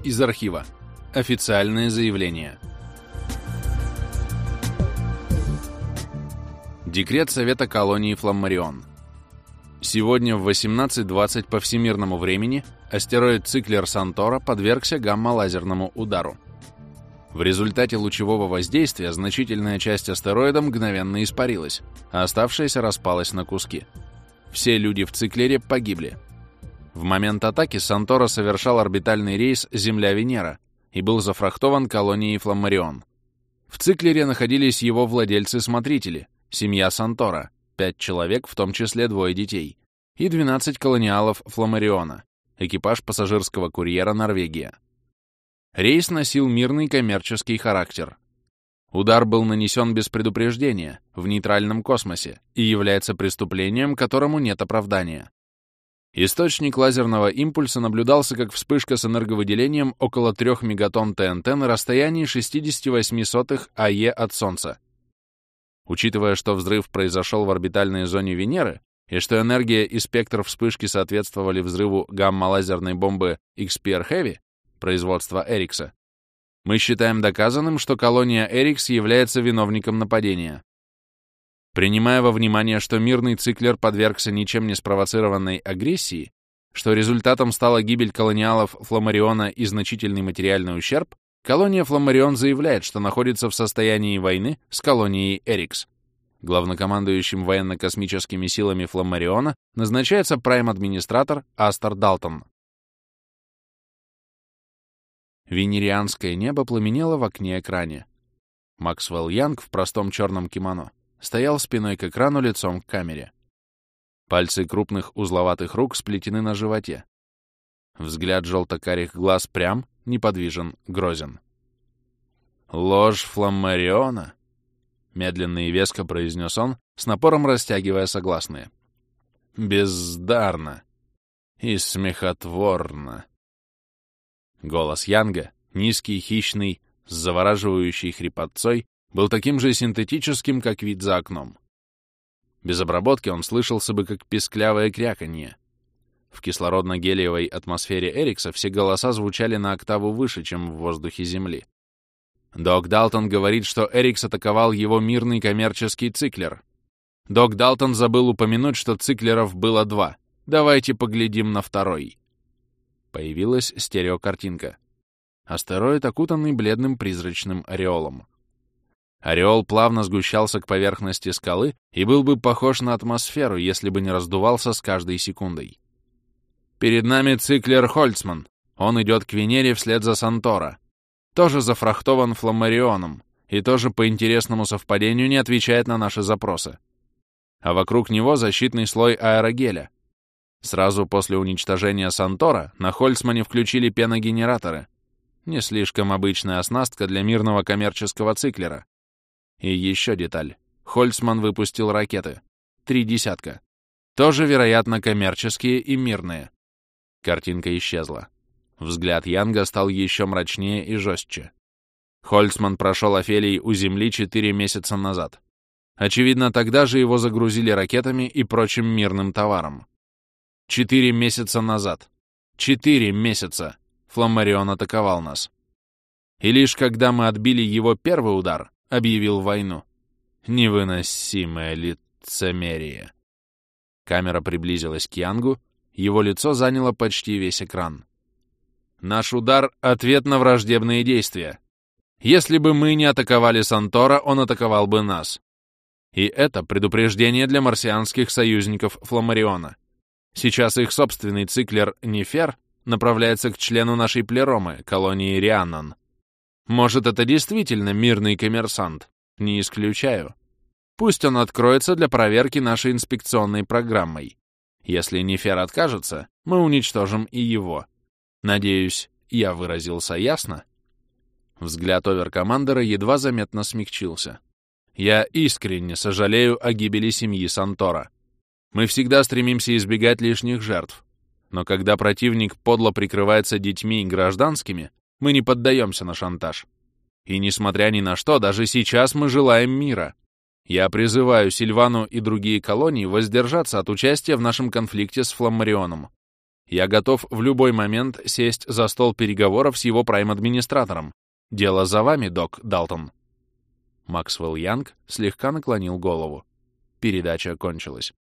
Из архива. Официальное заявление. Декрет Совета колонии Фламмарион. Сегодня в 18:20 по всемирному времени астероид Циклер Сантора подвергся гамма-лазерному удару. В результате лучевого воздействия значительная часть астероида мгновенно испарилась, а оставшаяся распалась на куски. Все люди в Циклере погибли. В момент атаки Сантора совершал орбитальный рейс Земля-Венера и был зафрахтован колонией Фламмарион. В Циклере находились его владельцы-смотрители, семья Сантора, 5 человек, в том числе 2 детей, и 12 колониалов Фламмариона, экипаж пассажирского курьера «Норвегия». Рейс носил мирный коммерческий характер. Удар был нанесен без предупреждения, в нейтральном космосе, и является преступлением, которому нет оправдания. Источник лазерного импульса наблюдался как вспышка с энерговыделением около 3 мегатонн ТНТ на расстоянии 68 АЕ от Солнца. Учитывая, что взрыв произошел в орбитальной зоне Венеры и что энергия и спектр вспышки соответствовали взрыву гамма-лазерной бомбы XPR Heavy, производства Эрикса, мы считаем доказанным, что колония Эрикс является виновником нападения. Принимая во внимание, что мирный Циклер подвергся ничем не спровоцированной агрессии, что результатом стала гибель колониалов Фламмариона и значительный материальный ущерб, колония Фламмарион заявляет, что находится в состоянии войны с колонией Эрикс. Главнокомандующим военно-космическими силами Фламмариона назначается прайм-администратор Астер Далтон. Венерианское небо пламенело в окне-экране. Максвелл Янг в простом черном кимоно стоял спиной к экрану, лицом к камере. Пальцы крупных узловатых рук сплетены на животе. Взгляд желто-карих глаз прям, неподвижен, грозен. «Ложь Фламмариона», — медленно и веско произнес он, с напором растягивая согласные. «Бездарно и смехотворно». Голос Янга, низкий, хищный, с завораживающей хрипотцой, был таким же синтетическим, как вид за окном. Без обработки он слышался бы как писклявое кряканье. В кислородно-гелиевой атмосфере Эрикса все голоса звучали на октаву выше, чем в воздухе Земли. Док Далтон говорит, что Эрикс атаковал его мирный коммерческий циклер. Док Далтон забыл упомянуть, что циклеров было 2. Давайте поглядим на второй. Появилась стереокартинка. Астероид, окутанный бледным призрачным ореолом. Ореол плавно сгущался к поверхности скалы и был бы похож на атмосферу, если бы не раздувался с каждой секундой. Перед нами Циклер Хольцман. Он идет к Венере вслед за Сантора. Тоже зафрахтован Фламмарионом и тоже по интересному совпадению не отвечает на наши запросы. А вокруг него защитный слой аэрогеля. Сразу после уничтожения Сантора на Хольцмане включили пеногенераторы. Не слишком обычная оснастка для мирного коммерческого циклера. И еще деталь. Хольцман выпустил ракеты. 3 десятка. Тоже, вероятно, коммерческие и мирные. Картинка исчезла. Взгляд Янга стал еще мрачнее и жестче. Хольцман прошел Офелий у Земли 4 месяца назад. Очевидно, тогда же его загрузили ракетами и прочим мирным товаром. 4 месяца назад. 4 месяца Фламмарион атаковал нас. И лишь когда мы отбили его первый удар, объявил войну. Невыносимое лицемерие. Камера приблизилась к Янгу, его лицо заняло почти весь экран. Наш удар — ответ на враждебные действия. Если бы мы не атаковали Сантора, он атаковал бы нас. И это предупреждение для марсианских союзников Фламмариона. Сейчас их собственный циклер Нефер направляется к члену нашей плеромы, колонии Рианнон. Может, это действительно мирный коммерсант? Не исключаю. Пусть он откроется для проверки нашей инспекционной программой. Если Нефер откажется, мы уничтожим и его. Надеюсь, я выразился ясно? Взгляд оверкомандера едва заметно смягчился. Я искренне сожалею о гибели семьи Сантора. Мы всегда стремимся избегать лишних жертв. Но когда противник подло прикрывается детьми и гражданскими, мы не поддаемся на шантаж. И несмотря ни на что, даже сейчас мы желаем мира. Я призываю Сильвану и другие колонии воздержаться от участия в нашем конфликте с Фламмарионом. Я готов в любой момент сесть за стол переговоров с его прайм-администратором. Дело за вами, док Далтон». Максвелл Янг слегка наклонил голову. Передача кончилась.